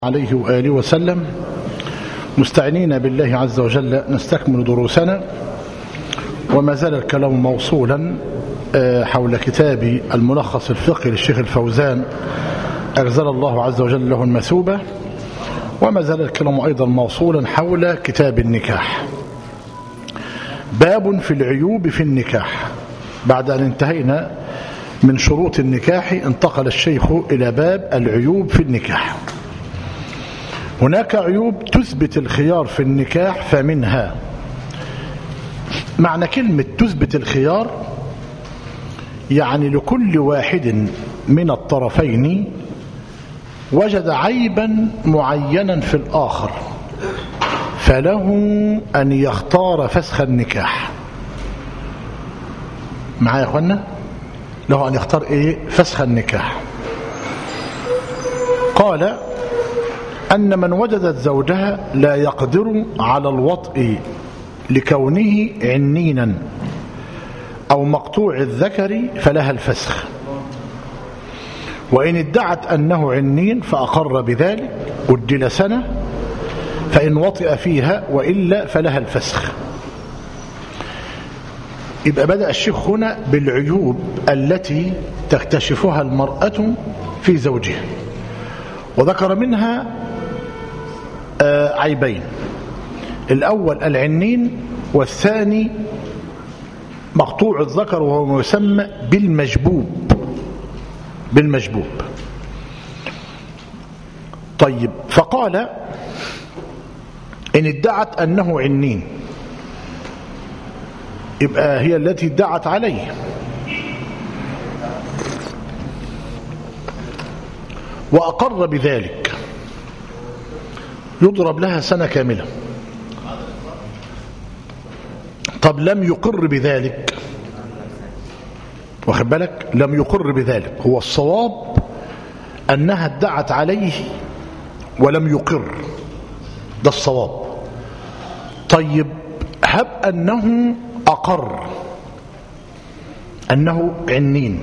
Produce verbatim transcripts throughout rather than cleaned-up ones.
عليه وآله وسلم، مستعينين بالله عز وجل نستكمل دروسنا، وما زال الكلام موصولا حول كتاب الملخص الفقهي للشيخ الفوزان أجزل الله عز وجل له المثوبة، وما زال الكلام أيضا موصولا حول كتاب النكاح. باب في العيوب في النكاح. بعد أن انتهينا من شروط النكاح انتقل الشيخ إلى باب العيوب في النكاح. هناك عيوب تثبت الخيار في النكاح، فمنها معنى كلمة تثبت الخيار يعني لكل واحد من الطرفين وجد عيبا معينا في الآخر فله أن يختار فسخ النكاح. معايا يا أخوانا؟ له أن يختار إيه؟ فسخ النكاح. قال أن من وجدت زوجها لا يقدر على الوطء لكونه عنينا أو مقطوع الذكر فلها الفسخ، وإن ادعت أنه عنين فأقر بذلك أجل سنة، فإن وطئ فيها وإلا فلها الفسخ. يبقى بدأ الشيخ هنا بالعيوب التي تكتشفها المرأة في زوجها، وذكر منها عيبين: الأول العنين، والثاني مقطوع الذكر وهو يسمى بالمجبوب. بالمجبوب. طيب، فقال إن ادعت أنه عنين، يبقى هي التي ادعت عليه، وأقر بذلك يضرب لها سنة كاملة. طب لم يقر بذلك، واخد بالك؟ لم يقر بذلك، هو الصواب أنها ادعت عليه ولم يقر، ده الصواب. طيب، هب أنه أقر أنه عنين،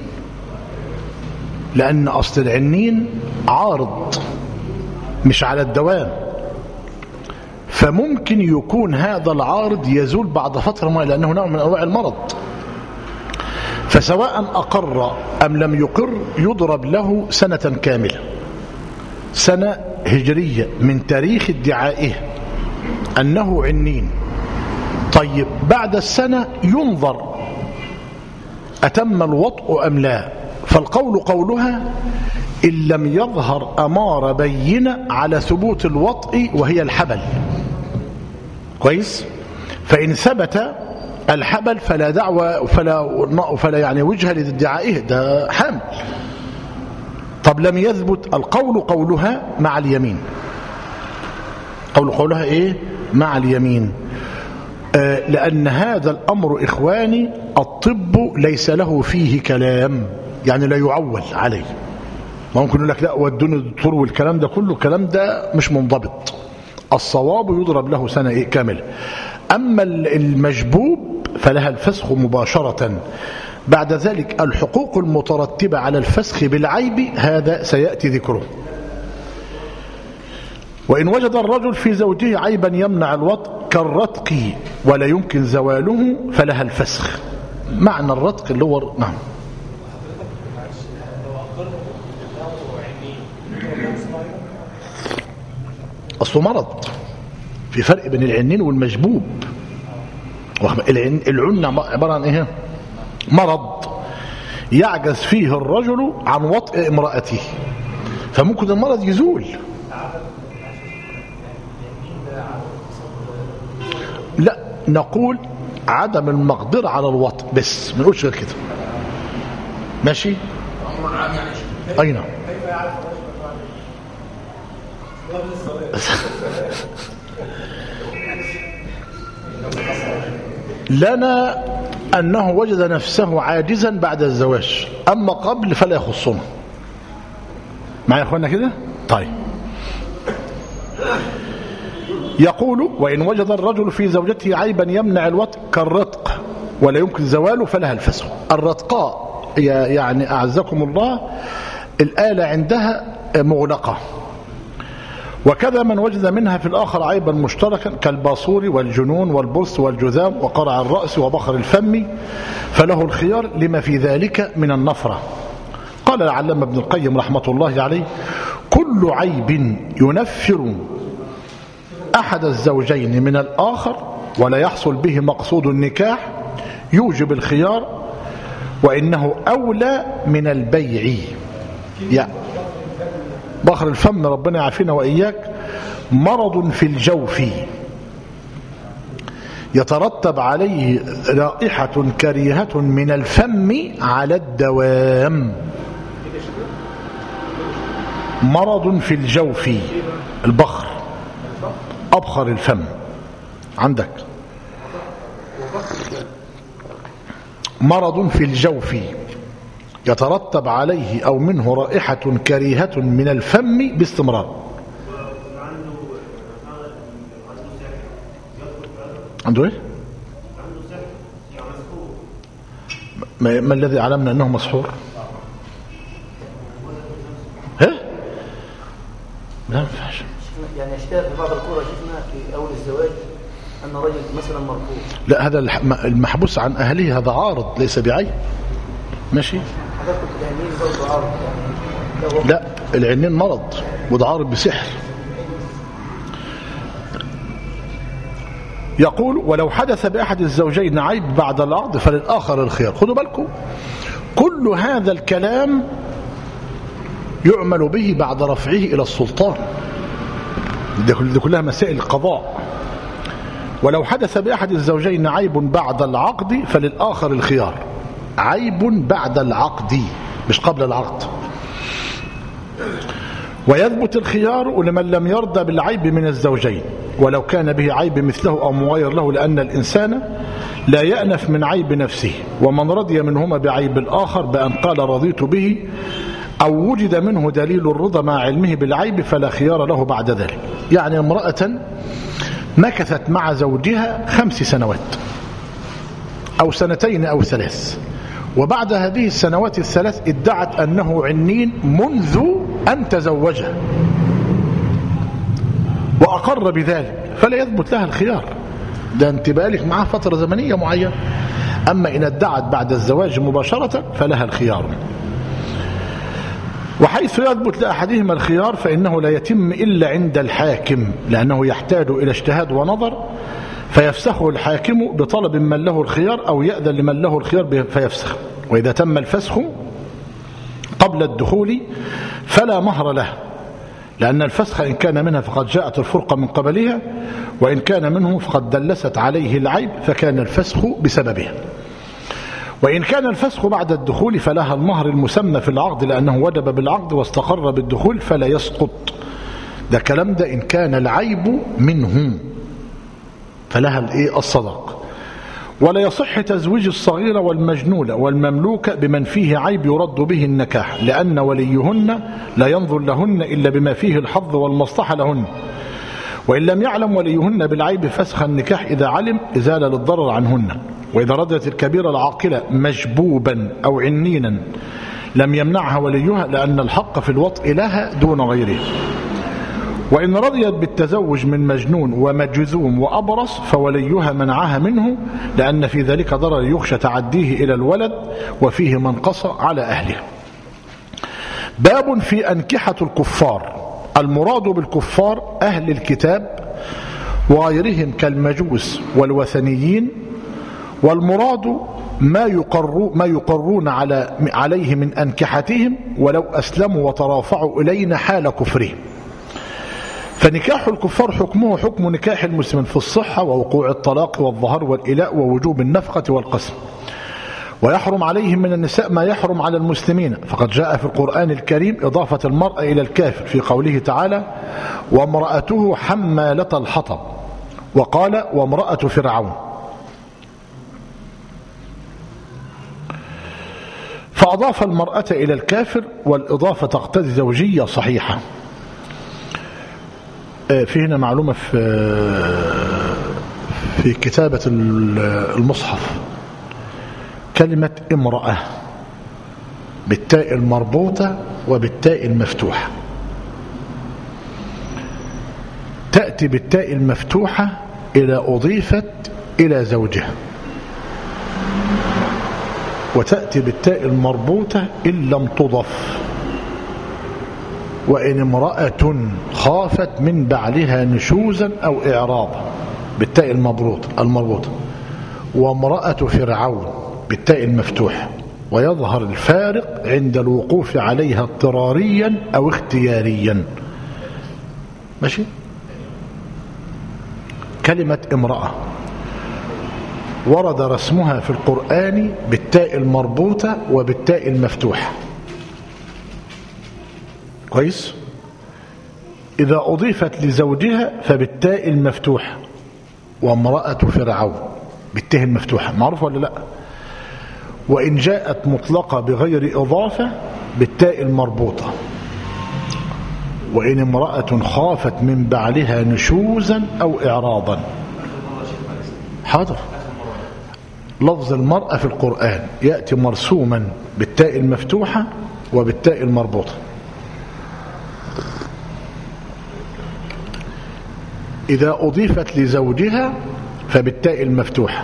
لأن أصل العنين عارض مش على الدوام، فممكن يكون هذا العارض يزول بعد فترة ما، لأنه نوع من أنواع المرض. فسواء أقر أم لم يقر يضرب له سنة كاملة، سنة هجرية من تاريخ ادعائه أنه عنين. طيب، بعد السنة ينظر أتم الوطء أم لا، فالقول قولها إن لم يظهر أمارة بينة على ثبوت الوطء وهي الحبل. كويس؟ فإن ثبت الحبل فلا دعوة فلا, فلا يعني وجه لادعائه، ده حامل. طب لم يثبت، القول قولها مع اليمين. قول قولها إيه؟ مع اليمين. آه لأن هذا الأمر إخواني الطب ليس له فيه كلام، يعني لا يعول عليه. ممكن يقول لك لا ودوني الدكتور والكلام ده كله، الكلام ده مش منضبط. الصواب يضرب له سنة إيه؟ كاملة. أما المجبوب فلها الفسخ مباشرة. بعد ذلك الحقوق المترتبة على الفسخ بالعيب هذا سيأتي ذكره. وإن وجد الرجل في زوجه عيبا يمنع الوطء كالرتق ولا يمكن زواله فلها الفسخ. معنى الرتق اللي هو نعم أصله مرض. في فرق بين العنين والمجبوب. العنة عبارة عن إيه؟ مرض يعجز فيه الرجل عن وطئ امرأته، فممكن المرض يزول. لا، نقول عدم المقدرة على الوطئ بس، ما نقولش غير كده. ماشي؟ أين؟ لنا أنه وجد نفسه عاجزا بعد الزواج، أما قبل فلا يخصنا. معي يا أخوانا كده؟ طيب، يقول وإن وجد الرجل في زوجته عيبا يمنع الوطء كالرتق ولا يمكن زواله فلها الفسخ. الرتقاء يعني أعزكم الله الآلة عندها مغلقة، وكذا من وجد منها في الآخر عيبا مشتركا كالباصور والجنون والبرص والجذام وقرع الرأس وبخر الفم فله الخيار لما في ذلك من النفرة. قال العلامة ابن القيم رحمة الله عليه: كل عيب ينفر أحد الزوجين من الآخر ولا يحصل به مقصود النكاح يوجب الخيار، وإنه أولى من البيع. يعني بخر الفم ربنا يعافينا وإياك مرض في الجوف يترتب عليه رائحة كريهة من الفم على الدوام. مرض في الجوف، البخر، أبخر الفم عندك. مرض في الجوف يترتب عليه أو منه رائحة كريهة من الفم باستمرار. عنده ايه؟ ما, ما الذي علمنا انه مسحور؟ ها؟ لا ينفعش. يعني اشتهر في بعض القرى شفنا في اول الزواج ان رجل مثلا مرفوض. لا، هذا المحبوس عن اهله هذا عارض ليس بعيب. ماشي. حضرتك العينين برضه عارض يعني. لا، العينين مرض وده عارض بسحر. يقول: ولو حدث بأحد الزوجين عيب بعد العقد فللآخر الخيار. خدوا بالكم، كل هذا الكلام يعمل به بعد رفعه إلى السلطان. دي كلها مسائل القضاء. ولو حدث بأحد الزوجين عيب بعد العقد فللآخر الخيار. عيب بعد العقد مش قبل العقد. ويثبت الخيار لمن لم يرضى بالعيب من الزوجين ولو كان به عيب مثله أو مغاير له، لأن الإنسان لا يأنف من عيب نفسه، ومن رضي منهما بعيب الآخر بأن قال رضيت به أو وجد منه دليل الرضا مع علمه بالعيب فلا خيار له بعد ذلك. يعني امرأة مكثت مع زوجها خمس سنوات أو سنتين أو ثلاث، وبعد هذه السنوات الثلاث ادعت أنه عنين منذ أن تزوجها وأقر بذلك، فلا يثبت لها الخيار. ده انت بقالك معاه فترة زمنية معينة. أما إن ادعت بعد الزواج مباشرة فلها الخيار. وحيث يثبت لأحدهما الخيار فإنه لا يتم إلا عند الحاكم، لأنه يحتاج إلى اجتهاد ونظر، فيفسخه الحاكم بطلب من له الخيار أو يأذن لمن له الخيار فيفسخ. وإذا تم الفسخ قبل الدخول فلا مهر له، لأن الفسخ إن كان منها فقد جاءت الفرقة من قبلها، وإن كان منه فقد دلست عليه العيب فكان الفسخ بسببها. وإن كان الفسخ بعد الدخول فلها المهر المسمى في العقد، لأنه وجب بالعقد واستقر بالدخول فلا يسقط. ده كلام ده إن كان العيب منه فلها الإيه الصدق. ولا يصح تزويج الصغيرة والمجنونة والمملوكة بمن فيه عيب يرد به النكاح، لأن وليهن لا ينظر لهن إلا بما فيه الحظ والمصلحة لهن، وإن لم يعلم وليهن بالعيب فسخ النكاح إذا علم إزالة للضرر عنهن. وإذا ردت الكبيرة العاقلة مجبوبا أو عنينا لم يمنعها وليها، لأن الحق في الوطء لها دون غيره. وإن رضيت بالتزوج من مجنون ومجذوم وأبرص فوليها منعها منه، لأن في ذلك ضرر يخشى تعديه إلى الولد وفيه منقصة على أهله. باب في أنكحة الكفار. المراد بالكفار أهل الكتاب وغيرهم كالمجوس والوثنيين، والمراد ما يقر ما يقرون على عليه من أنكحتهم ولو أسلموا وترافعوا إلينا حال كفرهم. فنكاح الكفار حكمه حكم نكاح المسلمين في الصحة ووقوع الطلاق والظهر والإلاء ووجوب النفقة والقسم. ويحرم عليهم من النساء ما يحرم على المسلمين، فقد جاء في القرآن الكريم إضافة المرأة إلى الكافر في قوله تعالى: وامرأته حمالة الحطب، وقال: وامرأة فرعون. فأضاف المرأة إلى الكافر، والإضافة تقتضي زوجية صحيحة. في هنا معلومة في في كتابة المصحف، كلمة امرأة بالتاء المربوطة وبالتاء المفتوحة. تأتي بالتاء المفتوحة إذا أضيفت إلى زوجها، وتأتي بالتاء المربوطة إن لم تضف. وإن امرأة خافت من بعلها نشوزا أو إعراضا بالتاء المربوطة المربوطة وامرأة فرعون بالتاء المفتوحة، ويظهر الفارق عند الوقوف عليها اضطراريا أو اختياريا. ماشي. كلمة امرأة ورد رسمها في القرآن بالتاء المربوطة وبالتاء المفتوحة. كويس. إذا أضيفت لزوجها فبالتاء المفتوحة، وامرأة فرعون بالتاء المفتوحة، معروف ولا لا؟ وإن جاءت مطلقة بغير إضافة بالتاء المربوطة. وإن امرأة خافت من بعلها نشوزا أو إعراضا. حاضر. لفظ المرأة في القرآن يأتي مرسوما بالتاء المفتوحة وبالتاء المربوطة. إذا أضيفت لزوجها فبالتاء المفتوحة.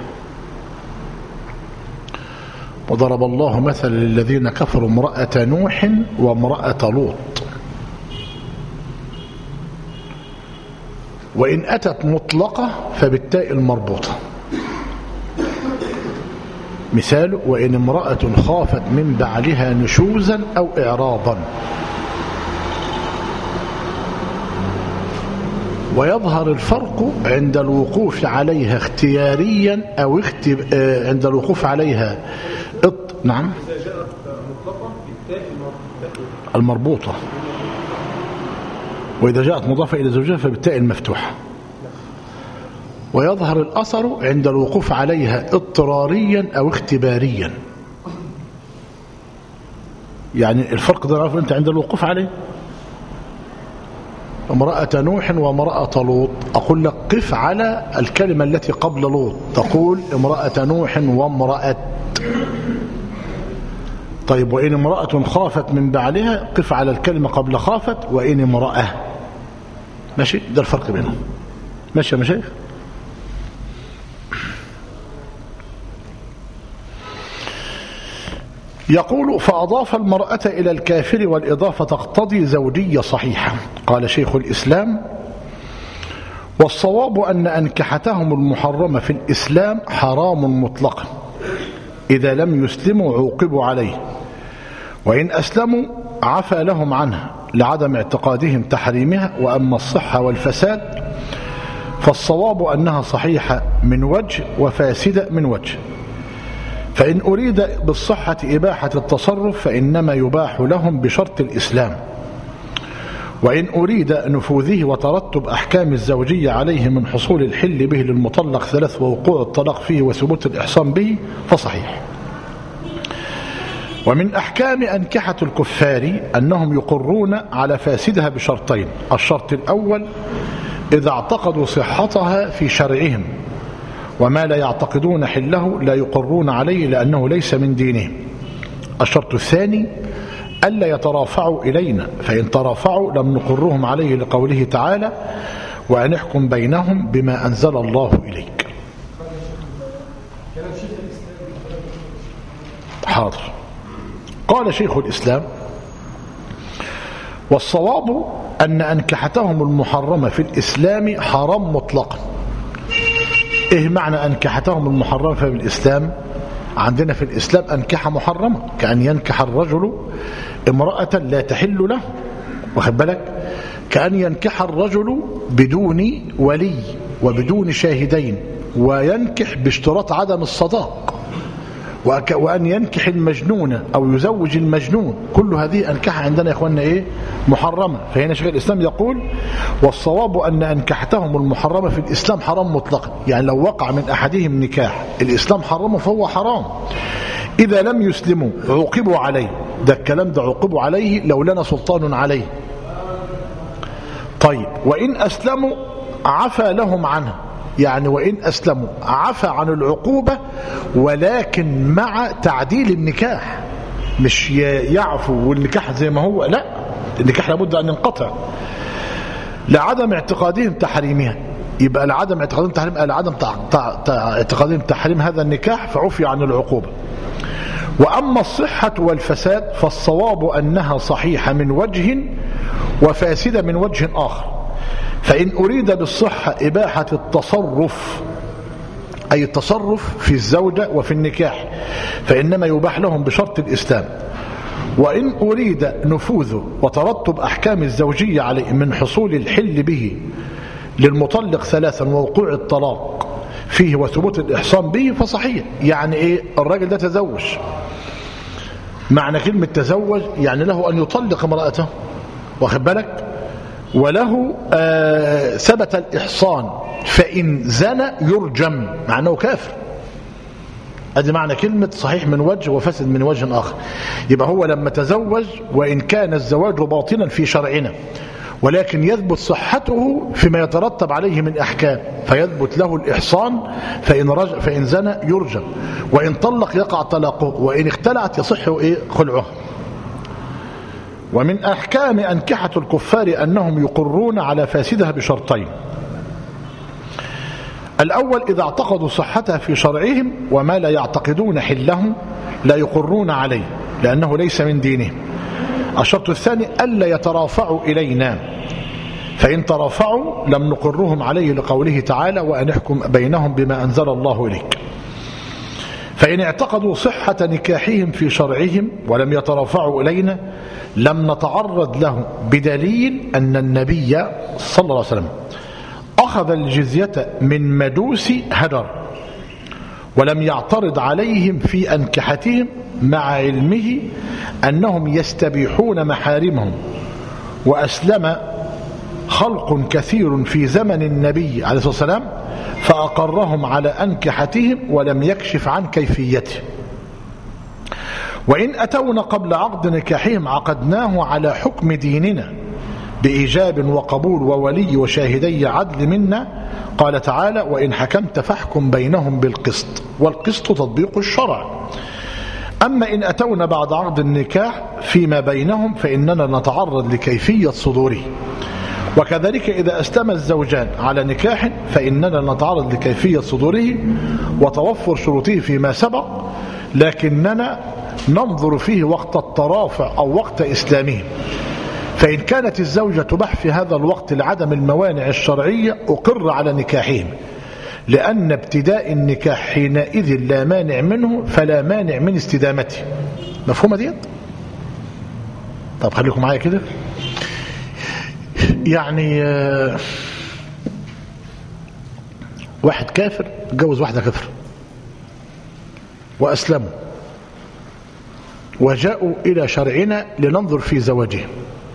وضرب الله مثلا للذين كفروا امرأة نوح وامرأة لوط. وإن أتت مطلقة فبالتاء المربوطة. مثال: وإن امرأة خافت من بعلها نشوزا أو إعراضا. ويظهر الفرق عند الوقوف عليها اختياريا أو اختب... عند الوقوف عليها اط... نعم إذا جاءت مطلقة بالتاء المربوطة، وإذا جاءت مضافة إلى زوجها فبالتاء المفتوحة. ويظهر الأثر عند الوقوف عليها اضطراريا أو اختباريا. يعني الفرق ده نعرفه أنت عند الوقوف عليه. امرأة نوح وامرأة لوط، أقول لك قف على الكلمة التي قبل لوط، تقول امرأة نوح وامرأة. طيب وإن امرأة خافت من بعلها قف على الكلمة قبل خافت وإن امرأة. ماشي. ده الفرق بينهم. ماشي يا مشايخ. يقول: فأضاف المرأة إلى الكافر والإضافة تقتضي زوجية صحيحة. قال شيخ الإسلام: والصواب أن أنكحتهم المحرمة في الإسلام حرام مطلقا، إذا لم يسلموا عوقبوا عليه، وإن أسلموا عفى لهم عنها لعدم اعتقادهم تحريمها. وأما الصحة والفساد فالصواب أنها صحيحة من وجه وفاسدة من وجه. فإن أريد بالصحة إباحة التصرف فإنما يباح لهم بشرط الإسلام، وإن أريد نفوذه وترتب أحكام الزوجية عليه من حصول الحل به للمطلق ثلاث ووقوع الطلاق فيه وثبوت الإحصان به فصحيح. ومن أحكام أنكحة الكفار أنهم يقرون على فاسدها بشرطين: الشرط الأول إذا اعتقدوا صحتها في شرعهم، وما لا يعتقدون حله لا يقرون عليه لأنه ليس من دينهم. الشرط الثاني ألا يترافعوا إلينا، فإن ترافعوا لم نقرهم عليه لقوله تعالى: وأن احكم بينهم بما أنزل الله إليك. حاضر. قال شيخ الإسلام: والصواب أن أنكحتهم المحرمة في الإسلام حرام مطلقا. إيه معنى أنكحتهم المحرمة في الإسلام؟ عندنا في الإسلام أنكحة محرمة، كأن ينكح الرجل امرأة لا تحل له، واخد بالك؟ كأن ينكح الرجل بدون ولي وبدون شاهدين، وينكح باشتراط عدم الصداق، وأن ينكح المجنون أو يزوج المجنون. كل هذه أنكحة عندنا يا إخواننا إيه؟ محرمة. فهنا شيخ الإسلام يقول: والصواب أن أنكحتهم المحرمة في الإسلام حرام مطلقا. يعني لو وقع من أحدهم نكاح الإسلام حرمه فهو حرام، إذا لم يسلموا عوقبوا عليه. ده الكلام ده عوقبوا عليه لو لنا سلطان عليه. طيب وإن أسلموا عفى لهم عنه، يعني وإن أسلموا عفى عن العقوبة ولكن مع تعديل النكاح، مش يعفو والنكاح زي ما هو، لا، النكاح لابد أن ينقطع. لعدم اعتقادهم تحريمها. يبقى لعدم اعتقادهم تحريم لعدم اعتقادهم تحريم هذا النكاح فعفي عن العقوبة. وأما الصحة والفساد فالصواب أنها صحيحة من وجه وفاسدة من وجه آخر. فإن أريد بالصحة إباحة التصرف أي التصرف في الزوجة وفي النكاح فإنما يباح لهم بشرط الإسلام. وإن أريد نفوذه وترتب أحكام الزوجية عليه من حصول الحل به للمطلق ثلاثا ووقوع الطلاق فيه وثبوت الإحصان به فصحيح. يعني إيه؟ الراجل ده تزوج، معنى كلمة تزوج يعني له أن يطلق امرأته، واخد بالك، وله آه ثبت الإحصان، فإن زنى يرجم مع أنه كافر. ادي معنى كلمة صحيح من وجه وفسد من وجه آخر. يبقى هو لما تزوج وإن كان الزواج باطلا في شرعنا ولكن يثبت صحته فيما يترتب عليه من أحكام، فيثبت له الإحصان، فإن, رجع فإن زنى يرجم، وإن طلق يقع طلاقه، وإن اختلعت يصح إيه خلعه. ومن أحكام أنكحة الكفار أنهم يقرون على فاسدها بشرطين: الأول إذا اعتقدوا صحتها في شرعهم، وما لا يعتقدون حله لا يقرون عليه لأنه ليس من دينهم. الشرط الثاني ألا يترافعوا إلينا، فإن ترافعوا لم نقرهم عليه لقوله تعالى وأن احكم بينهم بما أنزل الله إليك. فإن اعتقدوا صحة نكاحهم في شرعهم ولم يترافعوا إلينا لم نتعرض له بدليل أن النبي صلى الله عليه وسلم أخذ الجزية من مجوس هدر ولم يعترض عليهم في أنكحتهم مع علمه أنهم يستبيحون محارمهم. وأسلم خلق كثير في زمن النبي عليه الصلاة والسلام فأقرهم على أنكحتهم ولم يكشف عن كيفيته. وإن أتونا قبل عقد نكاحهم عقدناه على حكم ديننا بإيجاب وقبول وولي وشاهدي عدل منا. قال تعالى وإن حكمت فاحكم بينهم بالقسط، والقسط تطبيق الشرع. أما إن أتونا بعد عقد النكاح فيما بينهم فإننا نتعرض لكيفية صدوره. وكذلك إذا أسلم الزوجان على نكاح فإننا نتعرض لكيفية صدوره وتوفر شروطه فيما سبق، لكننا ننظر فيه وقت الترافع أو وقت إسلامه. فإن كانت الزوجة تباح في هذا الوقت لعدم الموانع الشرعية أقر على نكاحهم، لأن ابتداء النكاح حينئذ لا مانع منه فلا مانع من استدامته. مفهومة دي؟ طب خليكم معايا كده. يعني واحد كافر اتجوز واحدة كافر وأسلموا وجاءوا إلى شرعنا لننظر في زواجهم،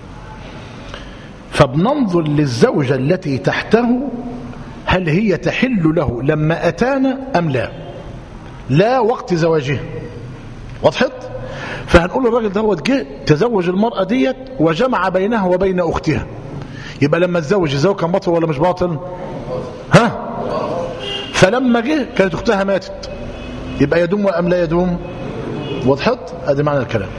فبننظر للزوجة التي تحته هل هي تحل له لما أتانا أم لا، لا وقت زواجه. وضحت؟ فهنقول الراجل ده هو جه تزوج المرأة ديت وجمع بينها وبين أختها، يبقى لما تزوج الزوج كان باطل ولا مش باطل؟ ها؟ فلما جه كانت أختها ماتت، يبقى يدوم أم لا يدوم؟ وضحت؟ هذا معنى الكلام.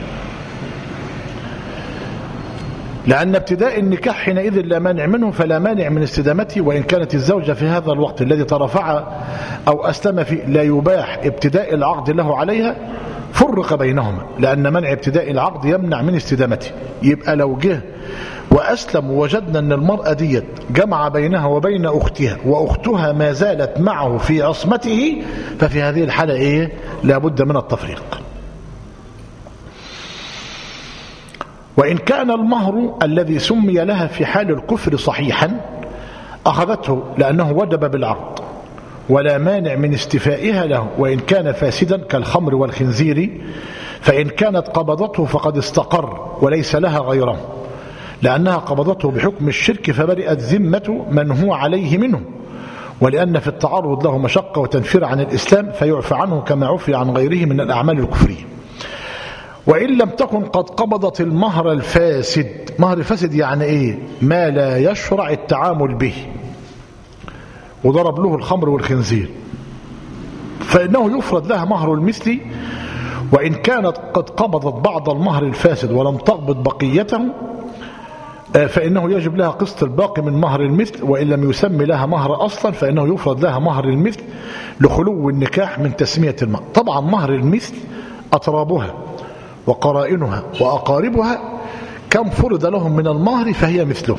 لأن ابتداء النكاح حينئذ لا مانع منه فلا مانع من استدامته. وإن كانت الزوجة في هذا الوقت الذي ترفع أو أسلم فيه لا يباح ابتداء العقد له عليها فرق بينهما، لأن منع ابتداء العقد يمنع من استدامته. يبقى لو جه وأسلم ووجدنا أن المرأة ديت جمع بينها وبين أختها وأختها ما زالت معه في عصمته، ففي هذه الحالة إيه؟ لابد من التفريق. وإن كان المهر الذي سمي لها في حال الكفر صحيحا أخذته لأنه وجب بالعقد ولا مانع من استفائها له. وإن كان فاسدا كالخمر والخنزير فإن كانت قبضته فقد استقر وليس لها غيره، لأنها قبضته بحكم الشرك فبرئت ذمة من هو عليه منه، ولأن في التعرض له مشقة وتنفير عن الإسلام فيعفى عنه كما عفي عن غيره من الأعمال الكفرية. وإن لم تكن قد قبضت المهر الفاسد. مهر الفاسد يعني إيه؟ ما لا يشرع التعامل به، وضرب له الخمر والخنزير، فإنه يفرض لها مهر المثل. وإن كانت قد قبضت بعض المهر الفاسد ولم تقبض بقيته فإنه يجب لها قسط الباقي من مهر المثل، وإن لم يسمي لها مهر أصلا فإنه يفرض لها مهر المثل لخلو النكاح من تسمية المهر. طبعا مهر المثل أطرابها وقرائنها وأقاربها كم فرض لهم من المهر فهي مثله.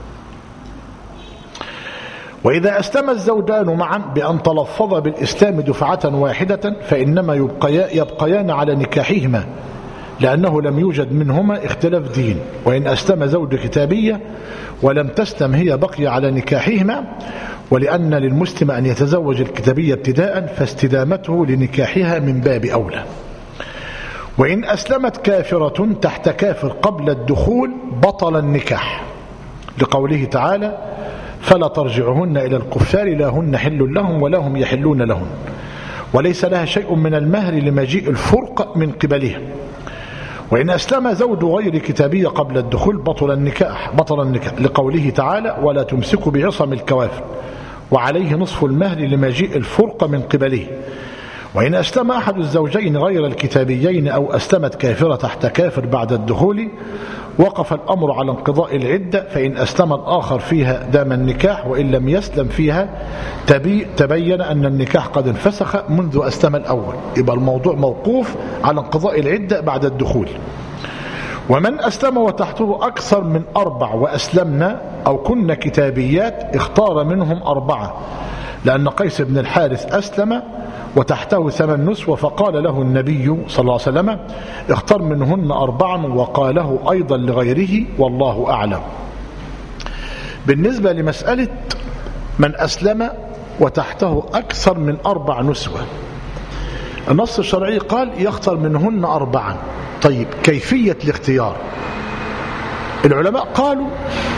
وإذا أسلم الزوجان معا بأن تلفظ بالإسلام دفعة واحدة فإنما يبقيان على نكاحهما، لأنه لم يوجد منهما اختلاف دين. وإن أسلم زوج كتابية ولم تسلم هي بقي على نكاحهما، ولأن للمسلم أن يتزوج الكتابية ابتداء فاستدامته لنكاحها من باب أولى. وإن أسلمت كافرة تحت كافر قبل الدخول بطل النكاح، لقوله تعالى فلا ترجعهن إلى الكفار لا هن حل لهم ولا هم يحلون لهم، وليس لها شيء من المهر لمجيء الفرق من قبلها. وإن أسلم زوج غير كتابية قبل الدخول بطل النكاح بطل النكاح لقوله تعالى ولا تمسكوا بعصم الكوافر وعليه نصف المهر لمجيء الفرق من قبله. وإن أسلم أحد الزوجين غير الكتابيين أو أسلمت كافرة تحت كافر بعد الدخول وقف الأمر على انقضاء العدة، فإن أسلم الآخر فيها دام النكاح، وإن لم يسلم فيها تبين أن النكاح قد انفسخ منذ أسلم الأول. يبقى الموضوع موقوف على انقضاء العدة بعد الدخول. ومن أسلم وتحته أكثر من أربع وأسلمنا أو كنا كتابيات اختار منهم أربعة، لأن قيس بن الحارث أسلم وتحته ثمن نسوة فقال له النبي صلى الله عليه وسلم اختر منهن أربعا، وقاله أيضا لغيره والله أعلم. بالنسبة لمسألة من أسلم وتحته أكثر من أربع نسوة، النص الشرعي قال يختار منهن أربعا. طيب كيفية الاختيار؟ العلماء قالوا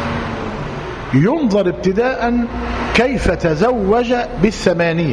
ينظر ابتداء كيف تزوج بالثمانية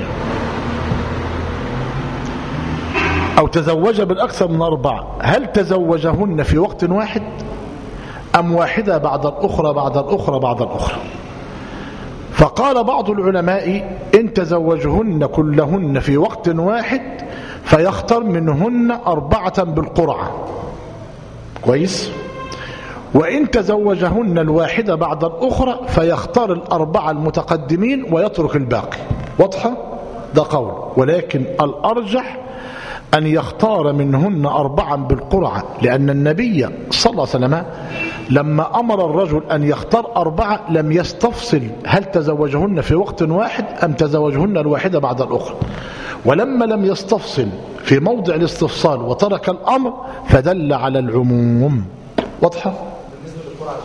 أو تزوج بالأكثر من أربعة، هل تزوجهن في وقت واحد أم واحدة بعد الأخرى بعد الأخرى بعد الأخرى؟ فقال بعض العلماء إن تزوجهن كلهن في وقت واحد فيختار منهن أربعة بالقرعة، كويس. وإن تزوجهن الواحدة بعد الأخرى فيختار الأربعة المتقدمين ويترك الباقي. واضحة؟ ده قول، ولكن الأرجح أن يختار منهن أربعا بالقرعة، لأن النبي صلى الله عليه وسلم لما أمر الرجل أن يختار أربعة لم يستفصل هل تزوجهن في وقت واحد أم تزوجهن الواحدة بعد الأخرى، ولما لم يستفصل في موضع الاستفصال وترك الأمر فدل على العموم. واضحة؟ بالنسبة للقرعة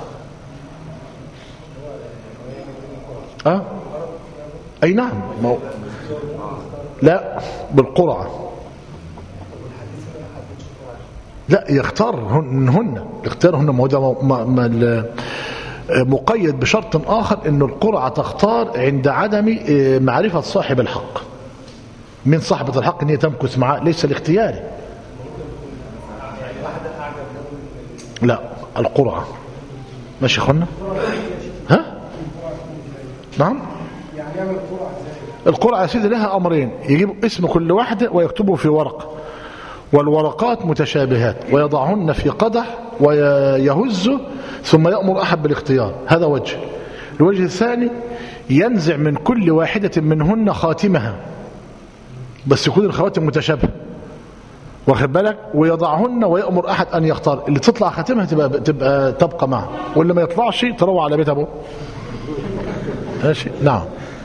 أه؟ أي نعم. مو... لا بالقرعة لا يختار هن اختارهن مقيد بشرط آخر أن القرعة تختار عند عدم معرفة صاحب الحق من صاحبة الحق أن هي تمكث معه، ليس الاختياري. لا القرعة ماشي خلنا ها نعم. القرعة يا سيدي لها أمرين، يجيب اسم كل واحدة ويكتبه في ورقة، والورقات متشابهات ويضعهن في قدح ويهزه ثم يأمر أحد بالاختيار. هذا وجه. الوجه الثاني ينزع من كل واحدة منهن خاتمها، بس يكون الخواتم متشابهة، واخد بالك، ويضعهن ويأمر أحد أن يختار اللي تطلع خاتمها تبقى, تبقى تبقى معه، واللي ما يطلعش تروح على بيت أبوه. ماشي نعم.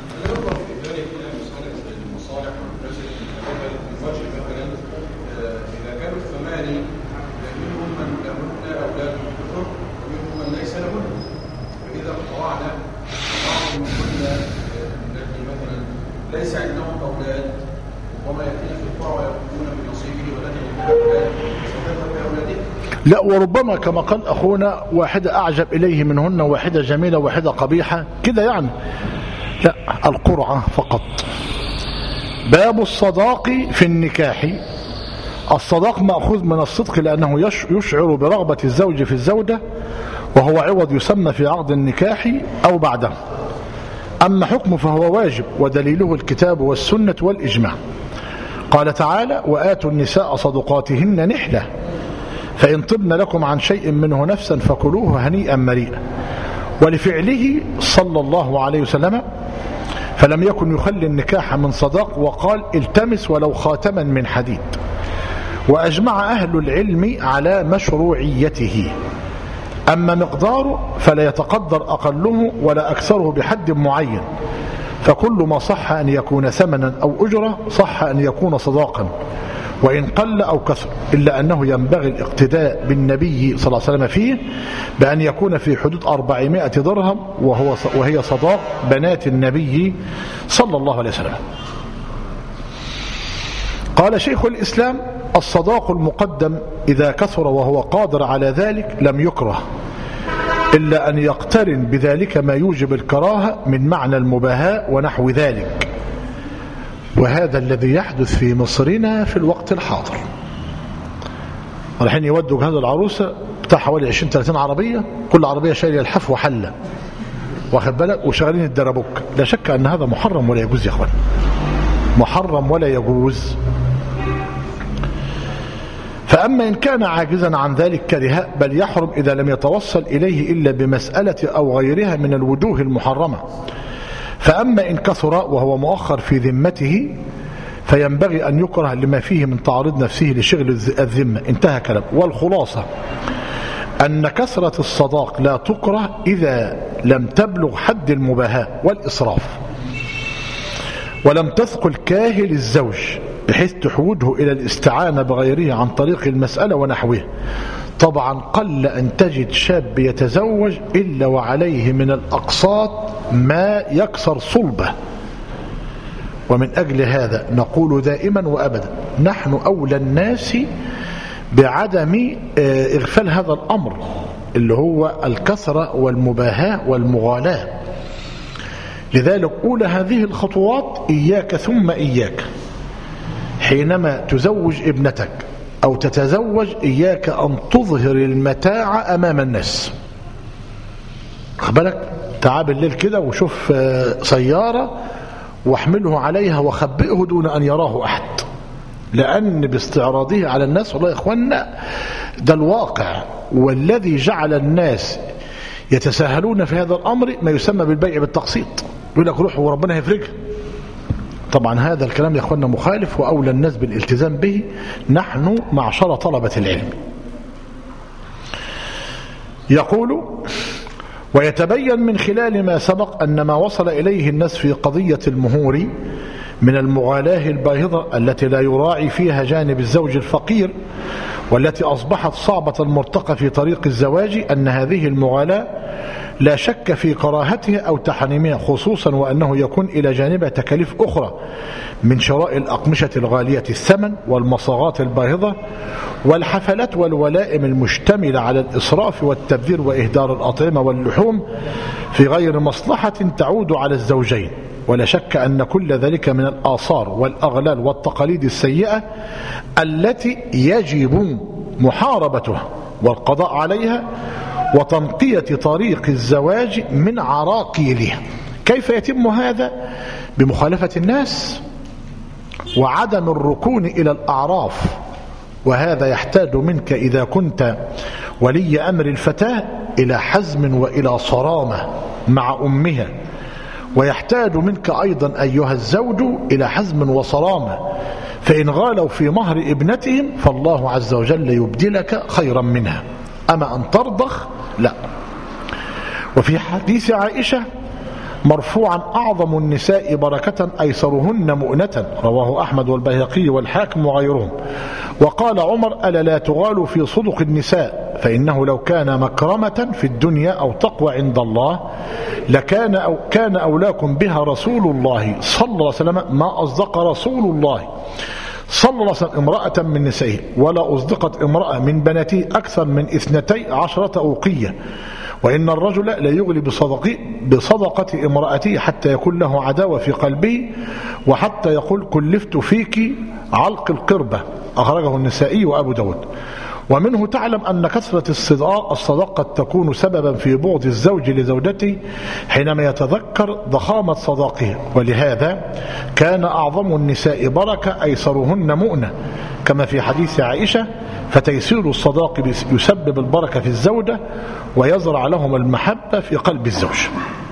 ليس عندهم أولاد وما يأتينا في القرى ويأخذون من نصيبه والذي أولاد بأولاده. لا، وربما كما قال أخونا واحدة أعجب إليه منهن، واحدة جميلة واحدة قبيحة كده يعني. لا، القرعة فقط. باب الصداق في النكاح. الصداق مأخوذ من الصدق لأنه يشعر برغبة الزوج في الزوجة، وهو عوض يسمى في عقد النكاح أو بعده. أما حكمه فهو واجب، ودليله الكتاب والسنة والإجماع. قال تعالى وآتوا النساء صدقاتهن نحلة، فإن طبن لكم عن شيء منه نفسا فكلوه هنيئا مريئا. ولفعله صلى الله عليه وسلم فلم يكن يخلي النكاح من صداق، وقال التمس ولو خاتما من حديد. وأجمع أهل العلم على مشروعيته، أما مقداره فلا يتقدر أقله ولا أكثره بحد معين، فكل ما صح أن يكون ثمنا أو أجرة صح أن يكون صداقا وإن قل أو كثر، إلا أنه ينبغي الاقتداء بالنبي صلى الله عليه وسلم فيه بأن يكون في حدود أربعمائة درهم، وهو وهي صداق بنات النبي صلى الله عليه وسلم. قال شيخ الإسلام: الصداق المقدم إذا كثر وهو قادر على ذلك لم يكره، إلا أن يقترن بذلك ما يوجب الكراهة من معنى المباهاة ونحو ذلك، وهذا الذي يحدث في مصرنا في الوقت الحاضر. الحين يودوا جهاز العروسة بتاع حوالي عشرين ثلاثين عربية، كل عربية شايله الحف وحلة، واخد بالك، وشغالين الدربوك. لا شك أن هذا محرم ولا يجوز يا أخوان، محرم ولا يجوز. فأما إن كان عاجزا عن ذلك كره، بل يحرم إذا لم يتوصل إليه إلا بمسألة أو غيرها من الوجوه المحرمة. فأما إن كثر وهو مؤخر في ذمته فينبغي أن يكره لما فيه من تعريض نفسه لشغل الذمة. انتهى كلام. والخلاصة أن كثرة الصداق لا تكره إذا لم تبلغ حد المباهاة والإسراف، ولم تثقل كاهل الزوج بحيث تحوده إلى الاستعانة بغيره عن طريق المسألة ونحوه. طبعا قل أن تجد شاب يتزوج إلا وعليه من الأقساط ما يكسر صلبه. ومن أجل هذا نقول دائما وأبدا نحن أولى الناس بعدم إغفال هذا الأمر اللي هو الكثرة والمباهاة والمغالاة. لذلك أولى هذه الخطوات إياك ثم إياك. حينما تزوج ابنتك أو تتزوج إياك أن تظهر المتاع أمام الناس. خبالك تعال بالليل كده وشوف سيارة واحمله عليها وخبئه دون أن يراه أحد، لأن باستعراضه على الناس والله يا إخوانا ده الواقع. والذي جعل الناس يتساهلون في هذا الأمر ما يسمى بالبيع بالتقسيط. يقول لك روح وربنا يفرجها. طبعا هذا الكلام يا اخوانا مخالف، واولى الناس بالالتزام به نحن معشر طلبة العلم. يقول: ويتبين من خلال ما سبق أن ما وصل إليه الناس في قضية المهور من المغالاة الباهظة التي لا يراعي فيها جانب الزوج الفقير، والتي أصبحت صعبة المرتقى في طريق الزواج، أن هذه المغالاة لا شك في كراهتها أو تحريمها، خصوصا وأنه يكون إلى جانبها تكاليف أخرى من شراء الأقمشة الغالية الثمن والمصاغات الباهظة والحفلات والولائم المشتملة على الإسراف والتبذير وإهدار الأطعمة واللحوم في غير مصلحة تعود على الزوجين. ولا شك أن كل ذلك من الآثار والأغلال والتقاليد السيئة التي يجب محاربتها والقضاء عليها وتنقية طريق الزواج من عراقيلها. كيف يتم هذا؟ بمخالفة الناس وعدم الركون إلى الأعراف، وهذا يحتاج منك إذا كنت ولي أمر الفتاة إلى حزم وإلى صرامة مع أمها، ويحتاج منك أيضا أيها الزوج إلى حزم وصرامة، فإن غالوا في مهر ابنتهم فالله عز وجل يبدلك خيرا منها. أما أن ترضخ لا. وفي حديث عائشة مرفوعا: أعظم النساء بركة أيسرهن مؤنة، رواه أحمد والبيهقي والحاكم وغيرهم. وقال عمر: ألا لا تغالوا في صدق النساء، فإنه لو كان مكرمة في الدنيا أو تقوى عند الله لكان أو كان أولاكم بها رسول الله صلى الله عليه وسلم، ما أصدق رسول الله صلى الله عليه وسلم امرأة من نسائه، ولا أصدقت امرأة من بناته أكثر من اثنتي عشرة أوقية. وإن الرجل لا يغلي بصدقه, بصدقة امرأته حتى يكون له عداوة في قلبه، وحتى يقول: كلفت فيك علق القربة. أخرجه النسائي وأبو داود. ومنه تعلم أن كثرة الصداق الصداق قد تكون سببا في بغض الزوج لزوجته حينما يتذكر ضخامة صداقه، ولهذا كان أعظم النساء بركة أيسرهن مؤنة، كما في حديث عائشة: فتيسير الصداق يسبب البركة في الزوجة ويزرع لهم المحبة في قلب الزوج.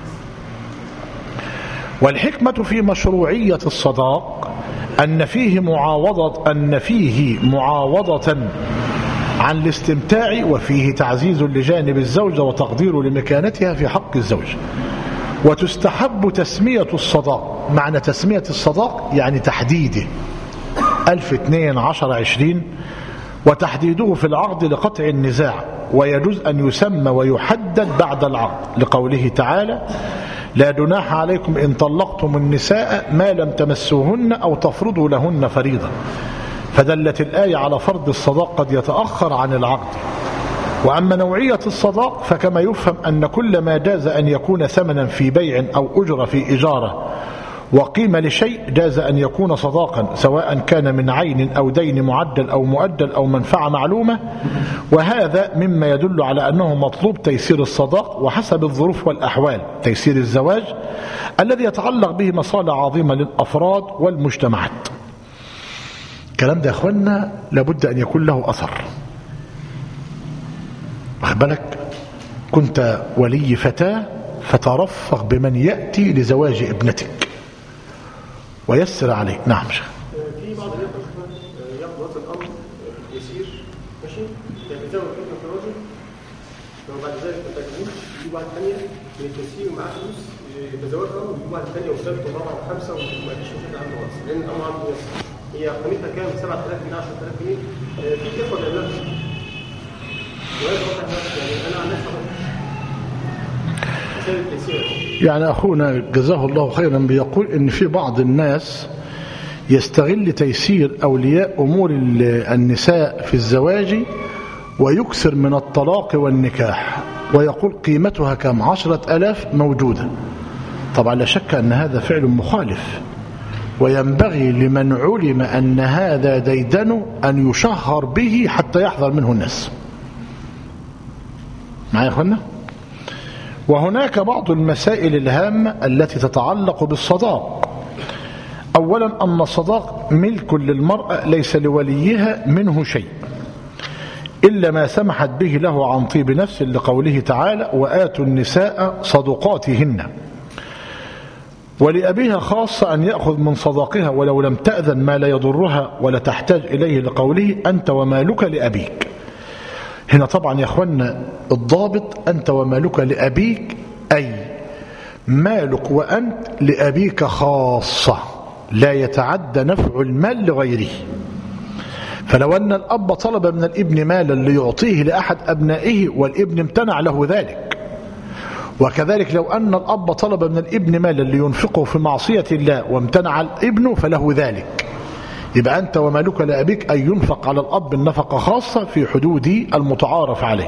والحكمة في مشروعية الصداق أن فيه معاوضة أن فيه معاوضة عن الاستمتاع، وفيه تعزيز لجانب الزوجة وتقدير لمكانتها في حق الزوج. وتستحب تسمية الصداق، معنى تسمية الصداق يعني تحديده ألف اثنين عشر عشرين، وتحديده في العقد لقطع النزاع، ويجوز أن يسمى ويحدد بعد العقد لقوله تعالى: لا جناح عليكم إن طلقتم النساء ما لم تمسوهن أو تفرضوا لهن فريضة، فدلت الآية على فرض الصداق قد يتأخر عن العقد. وأما نوعية الصداق فكما يفهم أن كل ما جاز أن يكون ثمنا في بيع أو أجرة في إجارة وقيمة لشيء جاز أن يكون صداقا، سواء كان من عين أو دين معدل أو مؤجل أو منفعة معلومة. وهذا مما يدل على أنه مطلوب تيسير الصداق وحسب الظروف والأحوال، تيسير الزواج الذي يتعلق به مصالح عظيمة للأفراد والمجتمعات. الكلام ده يا أخوانا لابد أن يكون له أثر. واخد بالك؟ كنت ولي فتاة فترفق بمن يأتي لزواج ابنتك ويسر عليه. نعم شيخ. في بعض الناس ياخذ هذا الامر يسير ماشي، يتزوج ابنه في الرجل وبعد ذلك ما تجوز، يجيب واحد ثانيه من التيسير ومعاه فلوس يتزوجها، ويجيب واحد ثانيه وثالثه ورابعه وخمسه وما فيش مشكله عنده خالص، لان الامر عنده يسير. هي قيمتها كام؟ سبعة آلاف جنيه عشرة آلاف جنيه. في كيف ولا لا؟ يعني انا عن نفسي يعني أخونا جزاه الله خيرا بيقول إن في بعض الناس يستغل تيسير أولياء أمور النساء في الزواج ويكثر من الطلاق والنكاح، ويقول قيمتها كم؟ عشرة ألاف موجودة. طبعا لا شك أن هذا فعل مخالف، وينبغي لمن علم أن هذا ديدن أن يشهر به حتى يحذر منه الناس. معايا يا أخوانا؟ وهناك بعض المسائل الهامة التي تتعلق بالصداق. أولا أن الصداق ملك للمرأة ليس لوليها منه شيء إلا ما سمحت به له عن طيب نفس، لقوله تعالى: وآتوا النساء صدقاتهن. ولأبيها خاصة أن يأخذ من صداقها ولو لم تأذن ما لا يضرها ولا تحتاج إليه، لقوله: أنت ومالك لأبيك. هنا طبعا يا أخوانا الضابط أنت ومالك لأبيك، أي مالك وأنت لأبيك خاصة، لا يتعدى نفع المال لغيره. فلو أن الأب طلب من الابن مالا ليعطيه لأحد أبنائه والابن امتنع له ذلك، وكذلك لو أن الأب طلب من الابن مالا لينفقه في معصية الله وامتنع الابن فله ذلك. يبقى أنت ومالك لأبيك أن ينفق على الأب النفقة خاصة في حدود المتعارف عليه.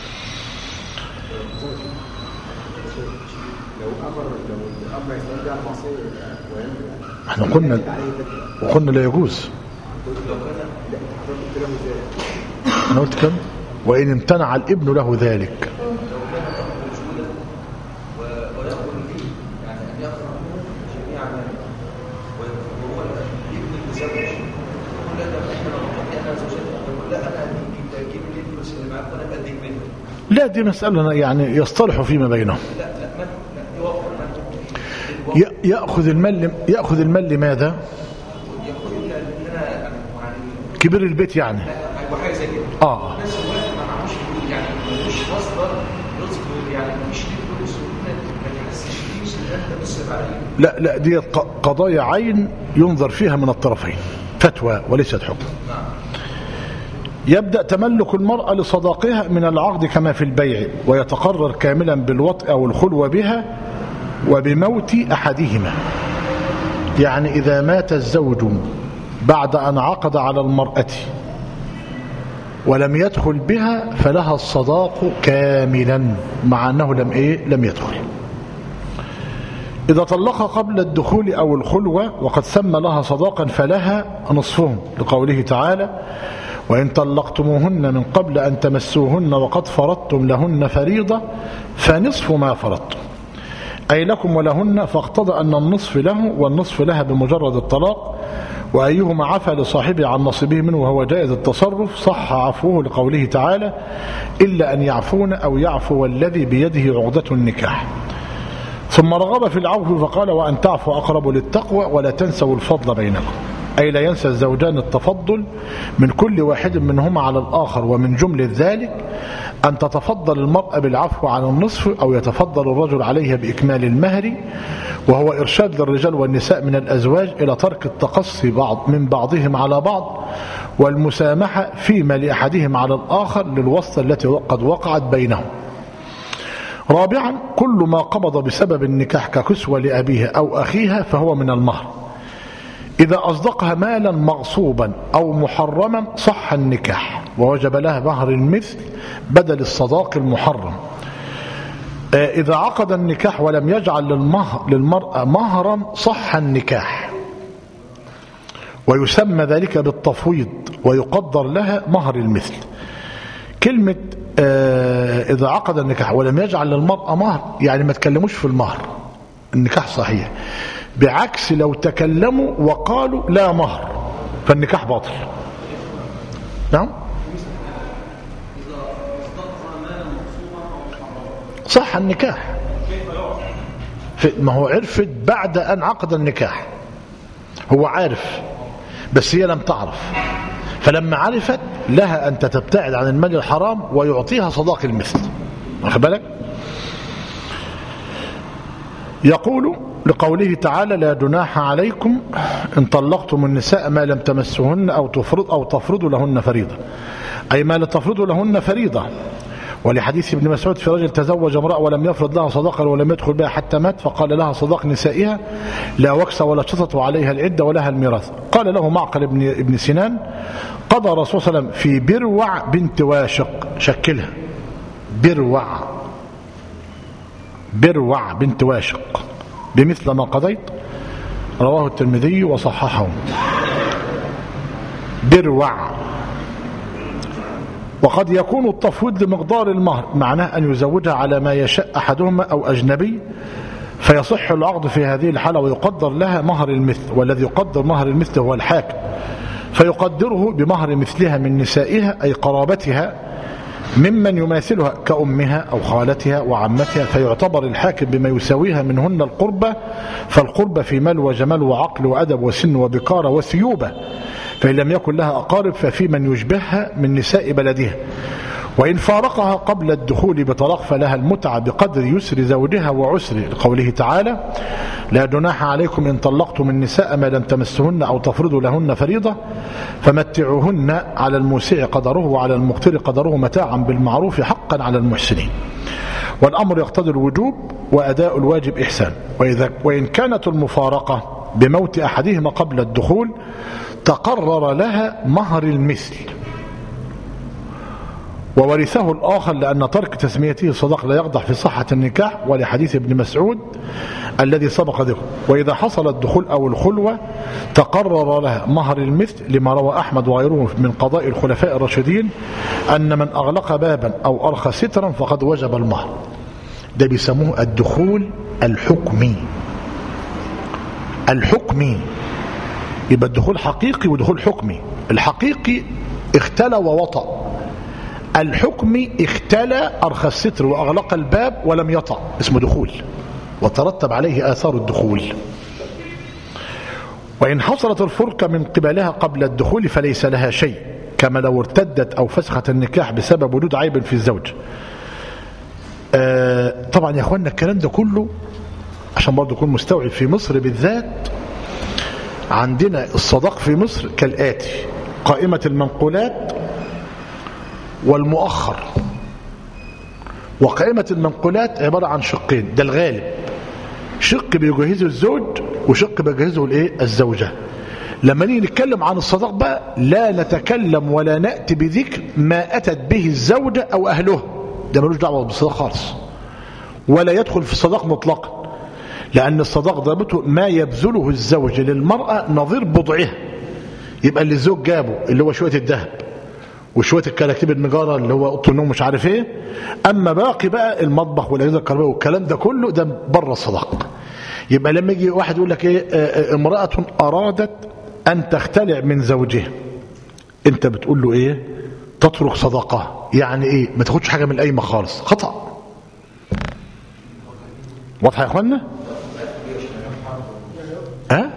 احنا قلنا وقلنا لا يجوز. انا قلت كم؟ وإن امتنع الابن له ذلك. لا دي مسألة يعني يصطلحوا فيما بينهم. يأخذ المال يأخذ المال لماذا؟ كبير البيت يعني. اه لا لا دي قضايا عين ينظر فيها من الطرفين، فتوى وليست حكم. يبدأ تملك المرأة لصداقها من العقد كما في البيع، ويتقرر كاملا بالوطء أو الخلوة بها وبموت أحدهما. يعني إذا مات الزوج بعد أن عقد على المرأة ولم يدخل بها فلها الصداق كاملا مع أنه لم, إيه؟ لم يدخل. إذا طلق قبل الدخول أو الخلوة وقد سمى لها صداقا فلها نصفهم، لقوله تعالى: وإن طلقتموهن من قبل أن تمسوهن وقد فرضتم لهن فريضة فنصف ما فرضتم، أي لكم ولهن، فاقتضى أن النصف له والنصف لها بمجرد الطلاق، وأيهما عفى لصاحبه عن نصيبه منه وهو جائز التصرف صح عفوه لقوله تعالى إلا أن يعفون أو يعفو الذي بيده عقدة النكاح. ثم رغب في العفو فقال وأن تعفوا أقرب للتقوى ولا تنسوا الفضل بينكم، أي لا ينسى الزوجان التفضل من كل واحد منهما على الآخر، ومن جملة ذلك أن تتفضل المرأة بالعفو عن النصف أو يتفضل الرجل عليها بإكمال المهر، وهو إرشاد للرجال والنساء من الأزواج إلى ترك التقصي بعض من بعضهم على بعض والمسامحة فيما لأحدهم على الآخر للوصلة التي قد وقعت بينهم. رابعا كل ما قبض بسبب النكاح ككسوة لأبيها أو أخيها فهو من المهر، إذا أصدقها مالا مغصوبا أو محرما صح النكاح ووجب لها مهر المثل بدل الصداق المحرم. إذا عقد النكاح ولم يجعل للمهر للمرأة مهرا صح النكاح، ويسمى ذلك بالتفويض ويقدر لها مهر المثل. كلمة إذا عقد النكاح ولم يجعل للمرأة مهر يعني ما تكلموش في المهر، النكاح صحيح، بعكس لو تكلموا وقالوا لا مهر فالنكاح باطل. نعم صح النكاح، ما هو عرفت بعد أن عقد النكاح، هو عارف بس هي لم تعرف، فلما عرفت لها أن تتبتعد عن المال الحرام ويعطيها صداق المثل. واخد بالك؟ يقول لقوله تعالى لا جناح عليكم إن طلقتم النساء ما لم تمسوهن أو تفرض أو تفرضوا لهن فريضة، أي ما لا تفرضوا لهن فريضة. ولحديث ابن مسعود في رجل تزوج امرأة ولم يفرض لها صداقا ولم يدخل بها حتى مات فقال لها صداق نسائها لا وكس ولا شطط وعليها العدة ولها الميراث. قال له معقل ابن, ابن سنان قضى الرسول صلى الله عليه وسلم في بروع بنت واشق، شكلها بروع بروع بنت واشق بمثل ما قضيت، رواه الترمذي وصححه. بروع. وقد يكون التفويض لمقدار المهر، معناه أن يزوجها على ما يشاء أحدهما أو أجنبي، فيصح العقد في هذه الحالة ويقدر لها مهر المثل، والذي يقدر مهر المثل هو الحاكم، فيقدره بمهر مثلها من نسائها أي قرابتها ممن يماثلها كأمها أو خالتها وعمتها، فيعتبر الحاكم بما يساويها منهن القربة، فالقربة في مال وجمال وعقل وأدب وسن وبكارة وثيوبة، فإن لم يكن لها أقارب ففي من يشبهها من نساء بلدها. وإن فارقها قبل الدخول بطلاق فلها المتعة بقدر يسر زوجها وعسر، لقوله تعالى لا جناح عليكم إن طلقتم النساء ما لم تمسهن أو تفرضوا لهن فريضة فمتعوهن على الموسع قدره وعلى المقتر قدره متاعا بالمعروف حقا على المحسنين. والأمر يقتضي الوجوب وأداء الواجب إحسان. وإذا وإن كانت المفارقة بموت أحدهما قبل الدخول تقرر لها مهر المثل وورثه الآخر، لأن ترك تسميته صداق لا يقدح في صحة النكاح، ولحديث ابن مسعود الذي سبق ذكره. وإذا حصل الدخول أو الخلوة تقرر لها مهر المثل، لما روى أحمد وغيره من قضاء الخلفاء الراشدين أن من أغلق بابا أو أرخى سترا فقد وجب المهر. ده بيسموه الدخول الحكمي. الحكمي يبقى الدخول حقيقي ودخول حكمي. الحقيقي اختلى ووطأ، الحكمي اختلى أرخى الستر وأغلق الباب ولم يطأ، اسمه دخول وترتب عليه آثار الدخول. وإن حصلت الفرقة من قبلها قبل الدخول فليس لها شيء، كما لو ارتدت أو فسخت النكاح بسبب وجود عيب في الزوج. آه طبعا يا أخوانا الكلام ده كله عشان برضو يكون مستوعب. في مصر بالذات عندنا الصداق في مصر كالآتي: قائمة المنقولات والمؤخر. وقائمة المنقولات عبارة عن شقين، ده الغالب، شق بيجهزه الزوج وشق بيجهزه الايه الزوجة. لما نيجي نتكلم عن الصداق بقى لا نتكلم ولا نأتي بذكر ما أتت به الزوجة أو أهله، ده ملوش دعوة بالصداق خالص، ولا يدخل في الصداق مطلقا، لأن الصداق ضابطه ما يبذله الزوج للمرأة نظير بضعها. يبقى اللي الزوج جابه اللي هو شوية الذهب وشويه الكراكيب النجاره اللي هو اوضه النوم مش عارف ايه. اما باقي بقى المطبخ والاجهزه الكهربائيه والكلام ده كله ده بره الصداقه. يبقى لما يجي واحد يقول لك ايه اه امراه ارادت ان تختلع من زوجها، انت بتقول له ايه؟ تترك صداقه. يعني ايه؟ ما تاخدش حاجه من القايمه خالص، خطا. واضحه يا اخوانا؟ ها؟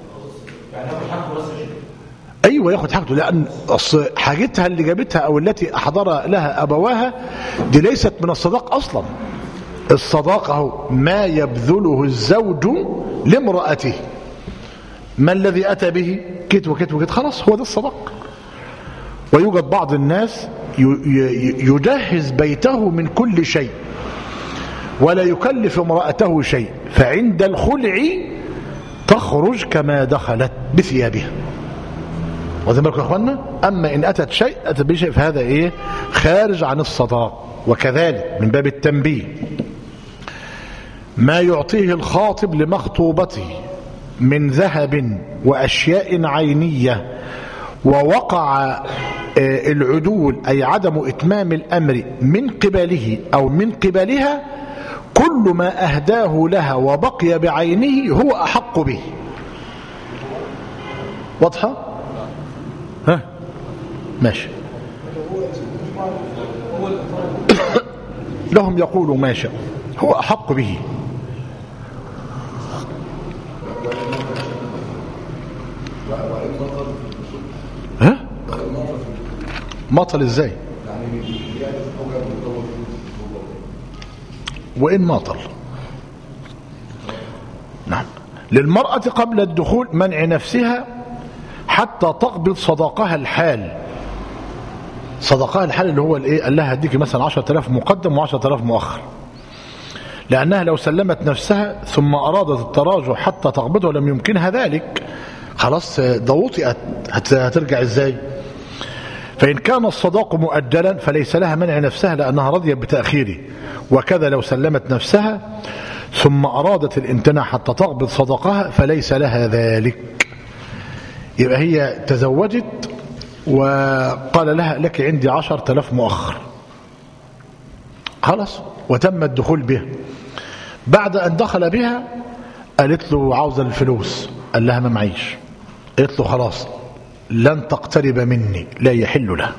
ايوه ياخد حاجته، لان اصل حاجتها اللي جابتها او التي احضر لها ابواها دي ليست من الصداق اصلا. الصداقه هو ما يبذله الزوج لامراته. ما الذي اتى به؟ كت وكت وكت، خلاص هو ده الصداق. ويوجد بعض الناس يجهز بيته من كل شيء ولا يكلف امرأته شيء، فعند الخلع تخرج كما دخلت بثيابها. واخدين بالكم يا اخوانا؟ اما ان اتت شيء اتت بشيء فهذا ايه؟ خارج عن الصداق. وكذلك من باب التنبيه ما يعطيه الخاطب لمخطوبته من ذهب واشياء عينيه ووقع العدول أي عدم إتمام الأمر من قبله أو من قبلها، كل ما أهداه لها وبقي بعينه هو أحق به. واضحة؟ ها؟ ماشي. لهم يقولوا ما شاء، هو أحق به. ها؟ مطل ازاي؟ وإن مطل. نعم. للمرأة قبل الدخول منع نفسها حتى تقبض صداقها الحال. صداقها الحال اللي هو الايه؟ قال لها هديكي مثلا عشرة آلاف مقدم وعشرة آلاف مؤخر، لأنها لو سلمت نفسها ثم أرادت التراجع حتى تقبضه لم يمكنها ذلك، خلاص ده وطئت، هترجع ازاي؟ فإن كان الصداق مؤجلا فليس لها منع نفسها لأنها رضيت بتأخيره، وكذا لو سلمت نفسها ثم أرادت الامتناع حتى تقبض صداقها فليس لها ذلك. يبقى هي تزوجت وقال لها لك عندي عشرة آلاف مؤخر، خلاص وتم الدخول بها. بعد أن دخل بها قالت له عاوزة الفلوس، قال لها ما معيش. قالت له خلاص لن تقترب مني، لا يحل له.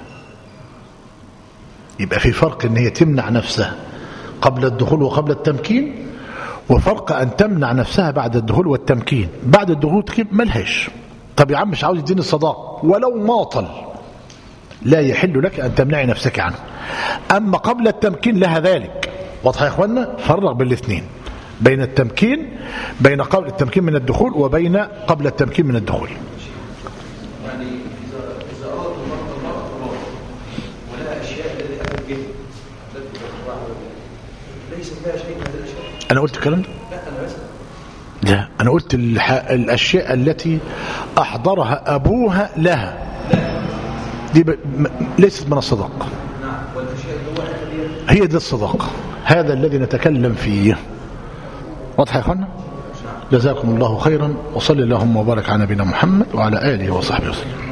يبقى في فرق ان هي تمنع نفسها قبل الدخول وقبل التمكين، وفرق ان تمنع نفسها بعد الدخول والتمكين. بعد الدخول والتمكين ملهاش. طب يا عم مش عاوز يديني الصداق ولو ماطل، لا يحل لك ان تمنعي نفسك عنه. اما قبل التمكين لها ذلك. واضح يا اخوانا؟ فرق بين الاثنين، بين التمكين، بين قبل التمكين من الدخول وبين قبل التمكين من الدخول. يعني إذا إذا أردت المرأة المرأة ولها أشياء التي أتت به ليس فيها شيء من هذه الأشياء. أنا قلت الكلام ده؟ لا أنا بس. لا أنا قلت الأشياء التي أحضرها أبوها لها دي ب... ليست من الصداقة. نعم. والأشياء اللي هو هي دي الصداقة، هذا الذي نتكلم فيه. واضح يا أخوانا؟ جزاكم الله خيرا، وصلي اللهم وبارك على نبينا محمد وعلى آله وصحبه وسلم.